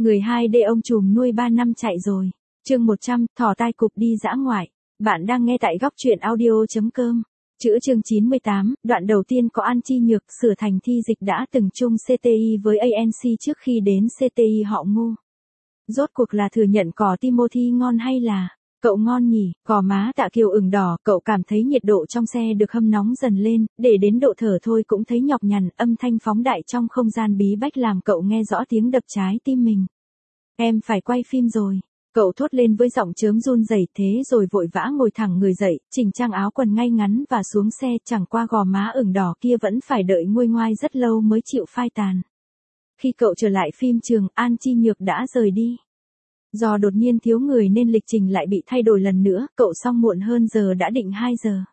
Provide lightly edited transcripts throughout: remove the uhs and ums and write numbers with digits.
Người 2D ông trùm nuôi 3 năm chạy rồi. Chương 100, thỏ tai cụp đi dã ngoại. Bạn đang nghe tại góc truyện audio.com. Chữ chương 98, đoạn đầu tiên có An Chi Nhược sửa thành Thi Dịch đã từng chung CTI với ANC trước khi đến CTI họ Ngô. Rốt cuộc là thừa nhận cỏ Timothy ngon hay là cậu ngon nhỉ? Cỏ má Tạ Kiều ửng đỏ, cậu cảm thấy nhiệt độ trong xe được hâm nóng dần lên, để đến độ thở thôi cũng thấy nhọc nhằn, âm thanh phóng đại trong không gian bí bách làm cậu nghe rõ tiếng đập trái tim mình. Em phải quay phim rồi. Cậu thốt lên với giọng chớm run rẩy, thế rồi vội vã ngồi thẳng người dậy, chỉnh trang áo quần ngay ngắn và xuống xe, chẳng qua gò má ửng đỏ kia vẫn phải đợi nguôi ngoai rất lâu mới chịu phai tàn. Khi cậu trở lại phim trường, An Chi Nhược đã rời đi. Do đột nhiên thiếu người nên lịch trình lại bị thay đổi lần nữa, cậu xong muộn hơn giờ đã định 2 giờ.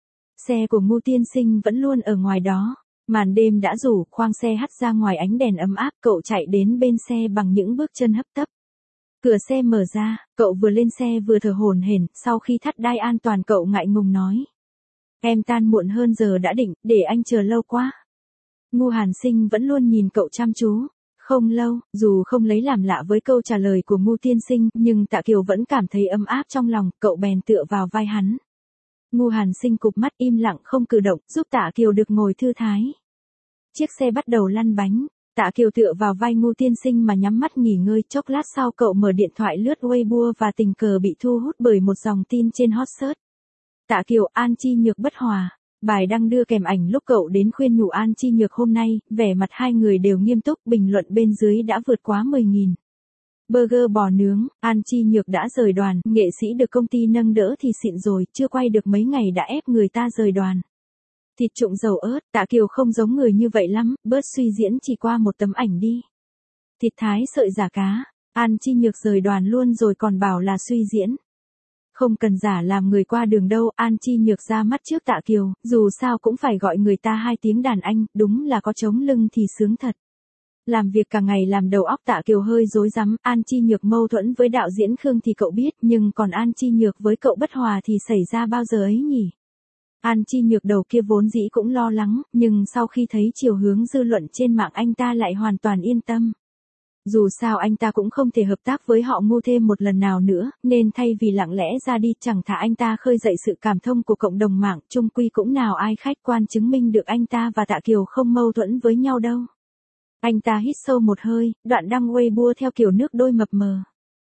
Xe của Ngô Tiên Sinh vẫn luôn ở ngoài đó. Màn đêm đã rủ, khoang xe hắt ra ngoài ánh đèn ấm áp, cậu chạy đến bên xe bằng những bước chân hấp tấp. Cửa xe mở ra, cậu vừa lên xe vừa thở hổn hển, sau khi thắt đai an toàn cậu ngại ngùng nói. Em tan muộn hơn giờ đã định, để anh chờ lâu quá. Ngô Hàn Sinh vẫn luôn nhìn cậu chăm chú. Không lâu, dù không lấy làm lạ với câu trả lời của Ngô Tiên Sinh, nhưng Tạ Kiều vẫn cảm thấy ấm áp trong lòng, cậu bèn tựa vào vai hắn. Ngô Hàn Sinh cụp mắt im lặng không cử động, giúp Tạ Kiều được ngồi thư thái. Chiếc xe bắt đầu lăn bánh, Tạ Kiều tựa vào vai Ngô Tiên Sinh mà nhắm mắt nghỉ ngơi, chốc lát sau cậu mở điện thoại lướt Weibo và tình cờ bị thu hút bởi một dòng tin trên hot search. Tạ Kiều, An Chi Nhược bất hòa. Bài đăng đưa kèm ảnh lúc cậu đến khuyên nhủ An Chi Nhược hôm nay, vẻ mặt hai người đều nghiêm túc, bình luận bên dưới đã vượt quá 10.000. Burger bò nướng, An Chi Nhược đã rời đoàn, nghệ sĩ được công ty nâng đỡ thì xịn rồi, chưa quay được mấy ngày đã ép người ta rời đoàn. Thịt trụng dầu ớt, Tạ Kiều không giống người như vậy lắm, bớt suy diễn chỉ qua một tấm ảnh đi. Thịt thái sợi giả cá, An Chi Nhược rời đoàn luôn rồi còn bảo là suy diễn. Không cần giả làm người qua đường đâu, An Chi Nhược ra mắt trước Tạ Kiều, dù sao cũng phải gọi người ta 2 tiếng đàn anh, đúng là có trống lưng thì sướng thật. Làm việc cả ngày làm đầu óc Tạ Kiều hơi rối rắm, An Chi Nhược mâu thuẫn với đạo diễn Khương thì cậu biết, nhưng còn An Chi Nhược với cậu bất hòa thì xảy ra bao giờ ấy nhỉ? An Chi Nhược đầu kia vốn dĩ cũng lo lắng, nhưng sau khi thấy chiều hướng dư luận trên mạng anh ta lại hoàn toàn yên tâm. Dù sao anh ta cũng không thể hợp tác với họ Ngô thêm một lần nào nữa, nên thay vì lặng lẽ ra đi chẳng thà anh ta khơi dậy sự cảm thông của cộng đồng mạng, chung quy cũng nào ai khách quan chứng minh được anh ta và Tạ Kiều không mâu thuẫn với nhau đâu. Anh ta hít sâu một hơi, đoạn đăng Weibo theo kiểu nước đôi mập mờ.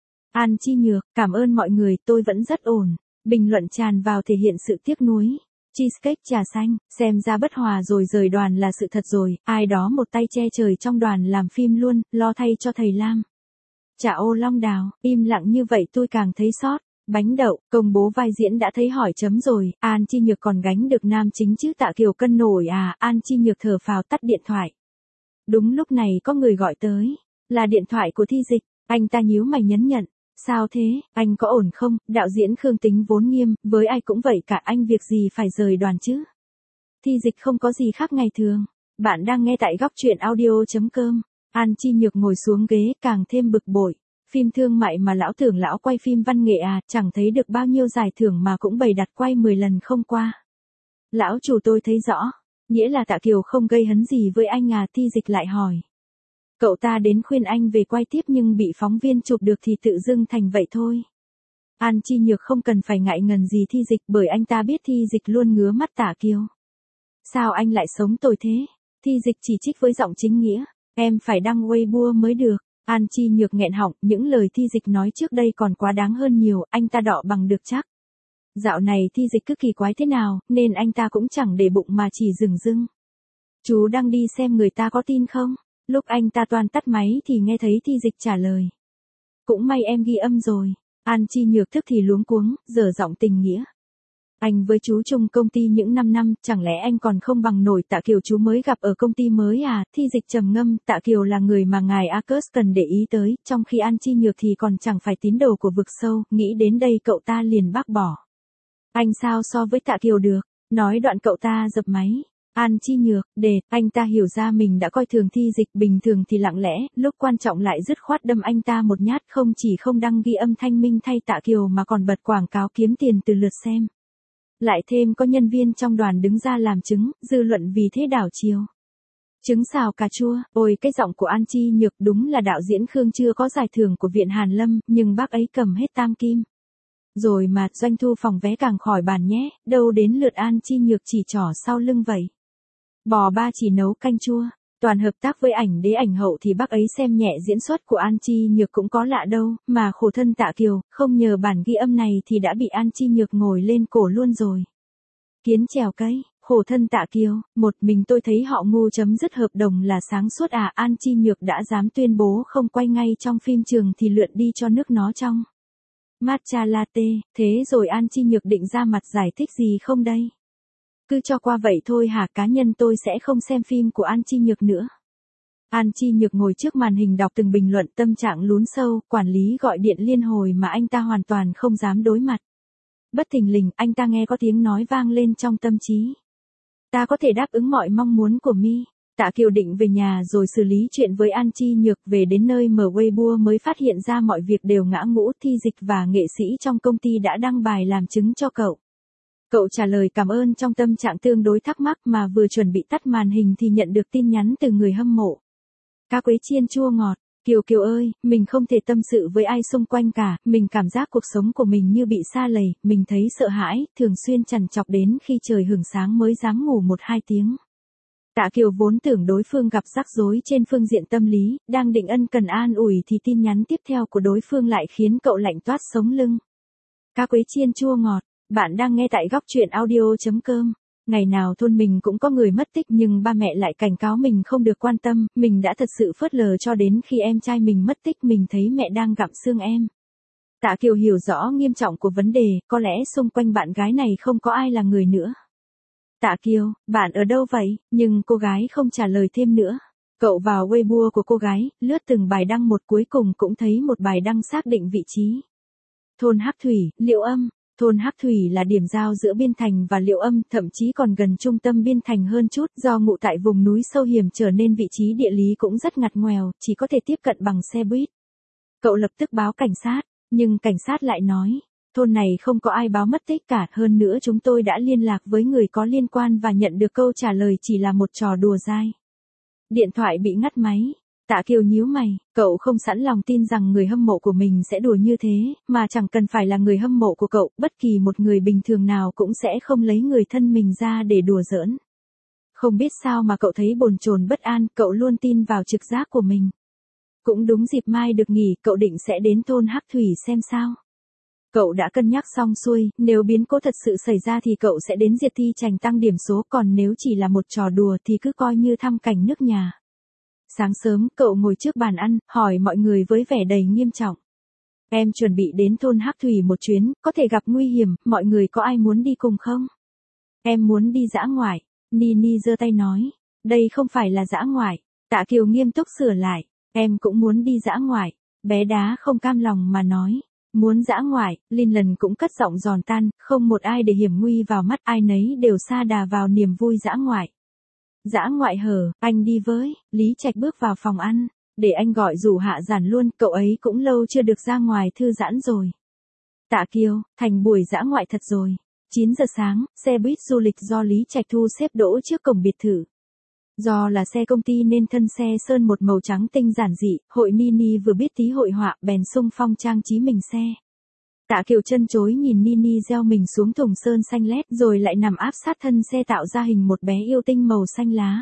An Chi Nhược, cảm ơn mọi người, tôi vẫn rất ổn. Bình luận tràn vào thể hiện sự tiếc nuối. Cheesecake trà xanh, xem ra bất hòa rồi rời đoàn là sự thật rồi, ai đó một tay che trời trong đoàn làm phim luôn, lo thay cho thầy Lam. Chả ô long đào, im lặng như vậy tôi càng thấy sót. Bánh đậu, công bố vai diễn đã thấy hỏi chấm rồi, An Chi Nhược còn gánh được nam chính chứ Tạ Kiều cân nổi à, An Chi Nhược thở phào tắt điện thoại. Đúng lúc này có người gọi tới, là điện thoại của Thi Dịch, anh ta nhíu mày nhấn nhận. Sao thế, anh có ổn không? Đạo diễn Khương tính vốn nghiêm, với ai cũng vậy cả, anh việc gì phải rời đoàn chứ? Thi Dịch không có gì khác ngày thường. Bạn đang nghe tại góc truyện audio.com. An Chi Nhược ngồi xuống ghế càng thêm bực bội. Phim thương mại mà lão tưởng lão quay phim văn nghệ à, chẳng thấy được bao nhiêu giải thưởng mà cũng bày đặt quay 10 lần không qua. Lão chủ tôi thấy rõ, nghĩa là Tạ Kiều không gây hấn gì với anh à, Thi Dịch lại hỏi. Cậu ta đến khuyên anh về quay tiếp nhưng bị phóng viên chụp được thì tự dưng thành vậy thôi. An Chi Nhược không cần phải ngại ngần gì Thi Dịch bởi anh ta biết Thi Dịch luôn ngứa mắt Tạ Kiều. Sao anh lại sống tồi thế? Thi Dịch chỉ trích với giọng chính nghĩa. Em phải đăng Weibo mới được. An Chi Nhược nghẹn họng, những lời Thi Dịch nói trước đây còn quá đáng hơn nhiều, anh ta đọ bằng được chắc. Dạo này Thi Dịch cứ kỳ quái thế nào, nên anh ta cũng chẳng để bụng mà chỉ dửng dưng. Chú đang đi xem người ta có tin không? Lúc anh ta toan tắt máy thì nghe thấy Thi Dịch trả lời. Cũng may em ghi âm rồi. An Chi Nhược tức thì luống cuống, dở giọng tình nghĩa. Anh với chú chung công ty những 5 năm, chẳng lẽ anh còn không bằng nổi Tạ Kiều chú mới gặp ở công ty mới à? Thi Dịch trầm ngâm, Tạ Kiều là người mà ngài Arcus cần để ý tới, trong khi An Chi Nhược thì còn chẳng phải tín đồ của vực sâu, nghĩ đến đây cậu ta liền bác bỏ. Anh sao so với Tạ Kiều được? Nói đoạn cậu ta dập máy. An Chi Nhược, anh ta hiểu ra mình đã coi thường Thi Dịch, bình thường thì lặng lẽ, lúc quan trọng lại dứt khoát đâm anh ta một nhát, không chỉ không đăng ghi âm thanh minh thay Tạ Kiều mà còn bật quảng cáo kiếm tiền từ lượt xem. Lại thêm có nhân viên trong đoàn đứng ra làm chứng, dư luận vì thế đảo chiều. Trứng xào cà chua, ôi cái giọng của An Chi Nhược đúng là đạo diễn Khương chưa có giải thưởng của Viện Hàn Lâm, nhưng bác ấy cầm hết tam kim. Rồi mà, doanh thu phòng vé càng khỏi bàn nhé, đâu đến lượt An Chi Nhược chỉ trỏ sau lưng vậy. Bò ba chỉ nấu canh chua, toàn hợp tác với ảnh đế ảnh hậu thì bác ấy xem nhẹ diễn xuất của An Chi Nhược cũng có lạ đâu, mà khổ thân Tạ Kiều, không nhờ bản ghi âm này thì đã bị An Chi Nhược ngồi lên cổ luôn rồi. Kiến trèo cây, khổ thân Tạ Kiều, một mình tôi thấy họ ngu chấm dứt hợp đồng là sáng suốt à. An Chi Nhược đã dám tuyên bố không quay ngay trong phim trường thì lượn đi cho nước nó trong. Matcha latte, thế rồi An Chi Nhược định ra mặt giải thích gì không đây? Cứ cho qua vậy thôi hả? Cá nhân tôi sẽ không xem phim của An Chi Nhược nữa. An Chi Nhược ngồi trước màn hình đọc từng bình luận, tâm trạng lún sâu, quản lý gọi điện liên hồi mà anh ta hoàn toàn không dám đối mặt. Bất thình lình, anh ta nghe có tiếng nói vang lên trong tâm trí. Ta có thể đáp ứng mọi mong muốn của mi. Tạ Kiều định về nhà rồi xử lý chuyện với An Chi Nhược, về đến nơi mở Weibo mới phát hiện ra mọi việc đều ngã ngũ. Thi Dịch và nghệ sĩ trong công ty đã đăng bài làm chứng cho cậu. Cậu trả lời cảm ơn trong tâm trạng tương đối thắc mắc, mà vừa chuẩn bị tắt màn hình thì nhận được tin nhắn từ người hâm mộ. Cá quế chiên chua ngọt, Kiều Kiều ơi, mình không thể tâm sự với ai xung quanh cả, mình cảm giác cuộc sống của mình như bị sa lầy, mình thấy sợ hãi, thường xuyên trằn trọc đến khi trời hửng sáng mới dám ngủ 1-2 tiếng. Tạ Kiều vốn tưởng đối phương gặp rắc rối trên phương diện tâm lý, đang định ân cần an ủi thì tin nhắn tiếp theo của đối phương lại khiến cậu lạnh toát sống lưng. Cá quế chiên chua ngọt, bạn đang nghe tại góc truyện audio.com. Ngày nào thôn mình cũng có người mất tích nhưng ba mẹ lại cảnh cáo mình không được quan tâm, mình đã thật sự phớt lờ cho đến khi em trai mình mất tích mình thấy mẹ đang gặm xương em. Tạ Kiều hiểu rõ nghiêm trọng của vấn đề, có lẽ xung quanh bạn gái này không có ai là người nữa. Tạ Kiều, bạn ở đâu vậy? Nhưng cô gái không trả lời thêm nữa. Cậu vào Weibo của cô gái, lướt từng bài đăng một, cuối cùng cũng thấy một bài đăng xác định vị trí. Thôn Hắc Thủy, Liệu Âm. Thôn Hắc Thủy là điểm giao giữa Biên Thành và Liệu Âm, thậm chí còn gần trung tâm Biên Thành hơn chút, do ngụ tại vùng núi sâu hiểm trở nên vị trí địa lý cũng rất ngặt ngoèo, chỉ có thể tiếp cận bằng xe buýt. Cậu lập tức báo cảnh sát, nhưng cảnh sát lại nói, thôn này không có ai báo mất tích cả, hơn nữa chúng tôi đã liên lạc với người có liên quan và nhận được câu trả lời chỉ là một trò đùa dai. Điện thoại bị ngắt máy. Tạ Kiều nhíu mày, cậu không sẵn lòng tin rằng người hâm mộ của mình sẽ đùa như thế, mà chẳng cần phải là người hâm mộ của cậu, bất kỳ một người bình thường nào cũng sẽ không lấy người thân mình ra để đùa giỡn. Không biết sao mà cậu thấy bồn chồn bất an, cậu luôn tin vào trực giác của mình. Cũng đúng dịp mai được nghỉ, cậu định sẽ đến thôn Hắc Thủy xem sao. Cậu đã cân nhắc xong xuôi, nếu biến cố thật sự xảy ra thì cậu sẽ đến Diệt Thi Trành tăng điểm số, còn nếu chỉ là một trò đùa thì cứ coi như thăm cảnh nước nhà. Sáng sớm, cậu ngồi trước bàn ăn, hỏi mọi người với vẻ đầy nghiêm trọng. Em chuẩn bị đến thôn Hắc Thủy một chuyến, có thể gặp nguy hiểm, mọi người có ai muốn đi cùng không? Em muốn đi dã ngoại. Nini giơ tay nói. Đây không phải là dã ngoại. Tạ Kiều nghiêm túc sửa lại. Em cũng muốn đi dã ngoại. Bé đá không cam lòng mà nói. Muốn dã ngoại, Linh lần cũng cất giọng giòn tan, không một ai để hiểm nguy vào mắt, ai nấy đều sa đà vào niềm vui dã ngoại. Dã ngoại hở, anh đi với. Lý Trạch bước vào phòng ăn, để anh gọi rủ Hạ Giản luôn, cậu ấy cũng lâu chưa được ra ngoài thư giãn rồi. Tạ Kiều, thành buổi dã ngoại thật rồi. 9 giờ sáng, xe buýt du lịch do Lý Trạch thu xếp đỗ trước cổng biệt thự. Do là xe công ty nên thân xe sơn một màu trắng tinh giản dị, hội Nini vừa biết tí hội họa bèn xung phong trang trí mình xe. Tạ Kiều chân chối nhìn Nini gieo mình xuống thùng sơn xanh lét rồi lại nằm áp sát thân xe tạo ra hình một bé yêu tinh màu xanh lá.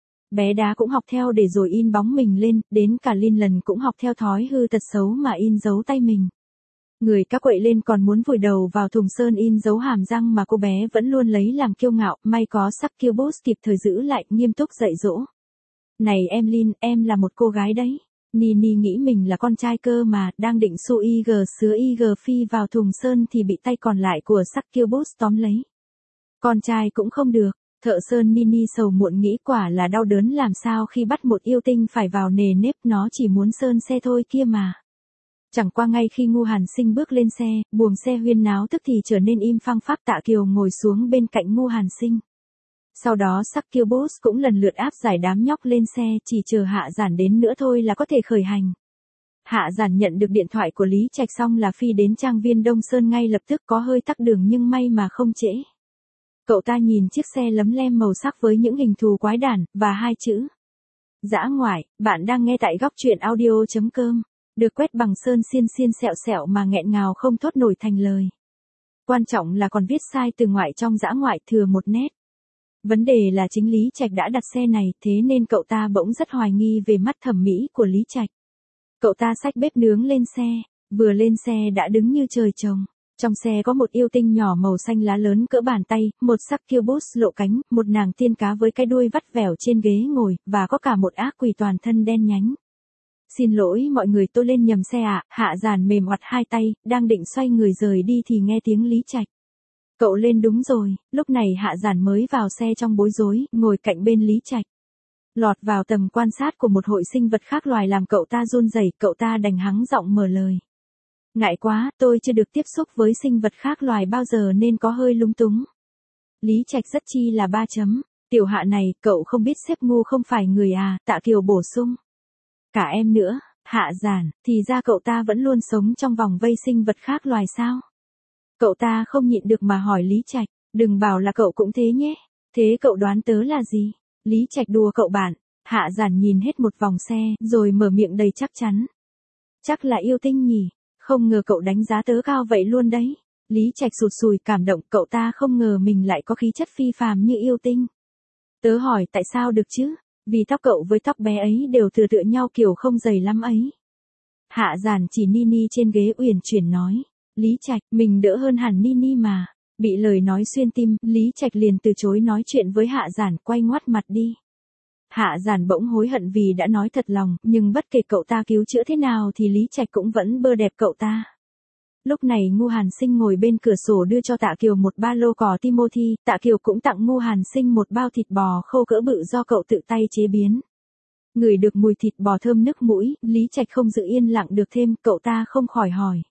Bé đá cũng học theo để rồi in bóng mình lên, đến cả Linh lần cũng học theo thói hư tật xấu mà in dấu tay mình. Người cá quậy lên còn muốn vùi đầu vào thùng sơn in dấu hàm răng mà cô bé vẫn luôn lấy làm kiêu ngạo, may có Succubus kịp thời giữ lại, nghiêm túc dạy dỗ. Này em Linh, em là một cô gái đấy. Nini nghĩ mình là con trai cơ mà, đang định xu IG sứa IG phi vào thùng sơn thì bị tay còn lại của Succubus tóm lấy. Con trai cũng không được, thợ sơn Nini sầu muộn nghĩ quả là đau đớn làm sao khi bắt một yêu tinh phải vào nề nếp, nó chỉ muốn sơn xe thôi kia mà. Chẳng qua ngay khi Ngu Hàn Sinh bước lên xe, buồng xe huyên náo tức thì trở nên im phăng phắc. Tạ Kiều ngồi xuống bên cạnh Ngu Hàn Sinh. Sau đó Succubus cũng lần lượt áp giải đám nhóc lên xe, chỉ chờ Hạ Giản đến nữa thôi là có thể khởi hành. Hạ Giản nhận được điện thoại của Lý Trạch xong là phi đến trang viên Đông Sơn ngay lập tức, có hơi tắc đường nhưng may mà không trễ. Cậu ta nhìn chiếc xe lấm lem màu sắc với những hình thù quái đản, và hai chữ, Dã ngoại, bạn đang nghe tại góc truyện audio.com. Được quét bằng sơn xiên xiên sẹo sẹo mà nghẹn ngào không thốt nổi thành lời. Quan trọng là còn viết sai từ ngoại trong dã ngoại thừa một nét. Vấn đề là chính Lý Trạch đã đặt xe này, thế nên cậu ta bỗng rất hoài nghi về mắt thẩm mỹ của Lý Trạch. Cậu ta xách bếp nướng lên xe, vừa lên xe đã đứng như trời trồng. Trong xe có một yêu tinh nhỏ màu xanh lá lớn cỡ bàn tay, một succubus lộ cánh, một nàng tiên cá với cái đuôi vắt vẻo trên ghế ngồi, và có cả một ác quỷ toàn thân đen nhánh. Xin lỗi mọi người, tôi lên nhầm xe ạ. Hạ Giản mềm oặt hai tay, đang định xoay người rời đi thì nghe tiếng Lý Trạch. Cậu lên đúng rồi. Lúc này Hạ Giản mới vào xe trong bối rối, ngồi cạnh bên Lý Trạch. Lọt vào tầm quan sát của một hội sinh vật khác loài làm cậu ta run rẩy, cậu ta đành hắng giọng mở lời. Ngại quá, tôi chưa được tiếp xúc với sinh vật khác loài bao giờ nên có hơi lúng túng. Lý Trạch rất chi là ba chấm. Tiểu Hạ này, cậu không biết xếp ngu không phải người à, Tạ Kiều bổ sung. Cả em nữa. Hạ Giản, thì ra cậu ta vẫn luôn sống trong vòng vây sinh vật khác loài sao? Cậu ta không nhịn được mà hỏi Lý Trạch, đừng bảo là cậu cũng thế nhé. Thế cậu đoán tớ là gì? Lý Trạch đùa cậu bạn. Hạ Giản nhìn hết một vòng xe, rồi mở miệng đầy chắc chắn. Chắc là yêu tinh nhỉ? Không ngờ cậu đánh giá tớ cao vậy luôn đấy. Lý Trạch sụt sùi cảm động, cậu ta không ngờ mình lại có khí chất phi phàm như yêu tinh. Tớ hỏi tại sao được chứ? Vì tóc cậu với tóc bé ấy đều tựa tựa nhau kiểu không dày lắm ấy. Hạ Giản chỉ Nini trên ghế uyển chuyển nói. Lý Trạch, mình đỡ hơn hẳn Nini mà. Bị lời nói xuyên tim, Lý Trạch liền từ chối nói chuyện với Hạ Giản, quay ngoắt mặt đi. Hạ Giản bỗng hối hận vì đã nói thật lòng, nhưng bất kể cậu ta cứu chữa thế nào thì Lý Trạch cũng vẫn bơ đẹp cậu ta. Lúc này Ngu Hàn Sinh ngồi bên cửa sổ đưa cho Tạ Kiều một ba lô cỏ Timothy, Tạ Kiều cũng tặng Ngu Hàn Sinh một bao thịt bò khô cỡ bự do cậu tự tay chế biến. Ngửi được mùi thịt bò thơm nức mũi, Lý Trạch không giữ yên lặng được thêm, cậu ta không khỏi hỏi.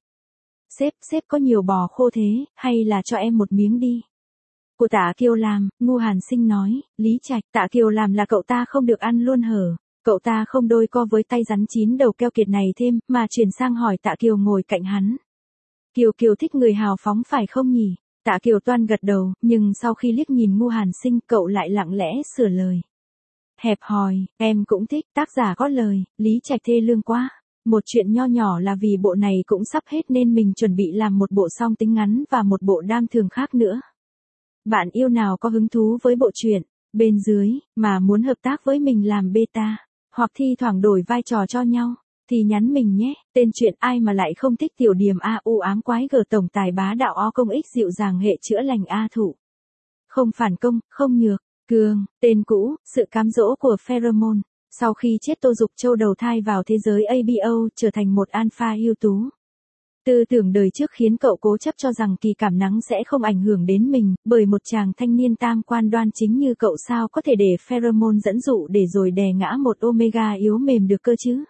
Sếp có nhiều bò khô thế, hay là cho em một miếng đi? Của Tạ Kiều làm, Ngu Hàn Sinh nói. Lý Trạch, Tạ Kiều làm là cậu ta không được ăn luôn hở? Cậu ta không đôi co với tay rắn chín đầu keo kiệt này thêm, mà chuyển sang hỏi Tạ Kiều ngồi cạnh hắn. Kiều thích người hào phóng phải không nhỉ? Tạ Kiều toan gật đầu, nhưng sau khi liếc nhìn Ngu Hàn Sinh, cậu lại lặng lẽ sửa lời. Hẹp hòi, em cũng thích, tác giả có lời. Lý Trạch thê lương quá. Một chuyện nho nhỏ là vì bộ này cũng sắp hết nên mình chuẩn bị làm một bộ song tính ngắn và một bộ đam thường khác nữa. Bạn yêu nào có hứng thú với bộ truyện bên dưới, mà muốn hợp tác với mình làm beta, hoặc thi thoảng đổi vai trò cho nhau, thì nhắn mình nhé. Tên truyện ai mà lại không thích tiểu điểm A u ám quái g tổng tài bá đạo o công ích dịu dàng hệ chữa lành A thủ. Không phản công, không nhược, cường. Tên cũ, sự cám dỗ của pheromone. Sau khi chết Tô Dục Châu đầu thai vào thế giới ABO, trở thành một alpha ưu tú. Tư tưởng đời trước khiến cậu cố chấp cho rằng kỳ cảm nắng sẽ không ảnh hưởng đến mình, bởi một chàng thanh niên tam quan đoan chính như cậu sao có thể để pheromone dẫn dụ để rồi đè ngã một omega yếu mềm được cơ chứ.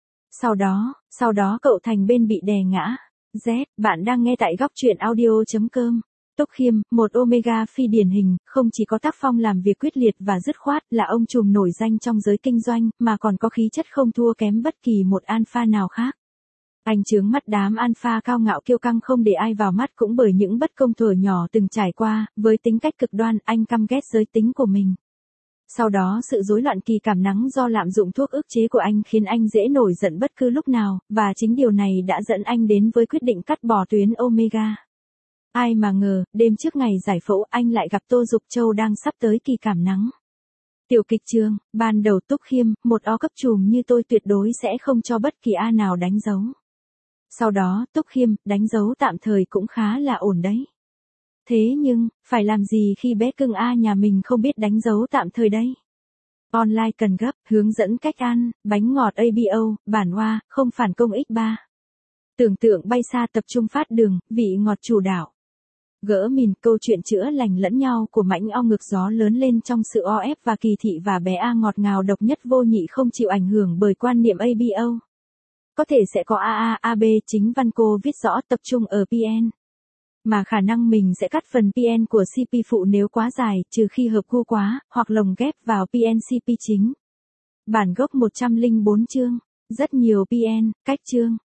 Sau đó cậu thành bên bị đè ngã. Bạn đang nghe tại góc truyện audio.com. Túc Khiêm, một omega phi điển hình, không chỉ có tác phong làm việc quyết liệt và dứt khoát, là ông trùm nổi danh trong giới kinh doanh, mà còn có khí chất không thua kém bất kỳ một alpha nào khác. Anh chướng mắt đám alpha cao ngạo kiêu căng không để ai vào mắt cũng bởi những bất công thuở nhỏ từng trải qua, với tính cách cực đoan, anh căm ghét giới tính của mình. Sau đó sự rối loạn kỳ cảm nắng do lạm dụng thuốc ức chế của anh khiến anh dễ nổi giận bất cứ lúc nào, và chính điều này đã dẫn anh đến với quyết định cắt bỏ tuyến omega. Ai mà ngờ, đêm trước ngày giải phẫu anh lại gặp Tô Dục Châu đang sắp tới kỳ cảm nắng. Tiểu kịch chương, ban đầu Túc Khiêm, một O cấp trùm như tôi tuyệt đối sẽ không cho bất kỳ A nào đánh dấu. Sau đó, Túc Khiêm, đánh dấu tạm thời cũng khá là ổn đấy. Thế nhưng, phải làm gì khi bé cưng A nhà mình không biết đánh dấu tạm thời đây? Online cần gấp, hướng dẫn cách ăn, bánh ngọt ABO, bản hoa, không phản công X3. Tưởng tượng bay xa tập trung phát đường, vị ngọt chủ đạo. Gỡ mìn, câu chuyện chữa lành lẫn nhau của mãnh ong ngược gió lớn lên trong sự o ép và kỳ thị và bé A ngọt ngào độc nhất vô nhị không chịu ảnh hưởng bởi quan niệm ABO. Có thể sẽ có AA, AB, chính văn cô viết rõ tập trung ở PN. Mà khả năng mình sẽ cắt phần PN của CP phụ nếu quá dài, trừ khi hợp gu quá, hoặc lồng ghép vào PNCP chính. Bản gốc 104 chương. Rất nhiều PN, cách chương.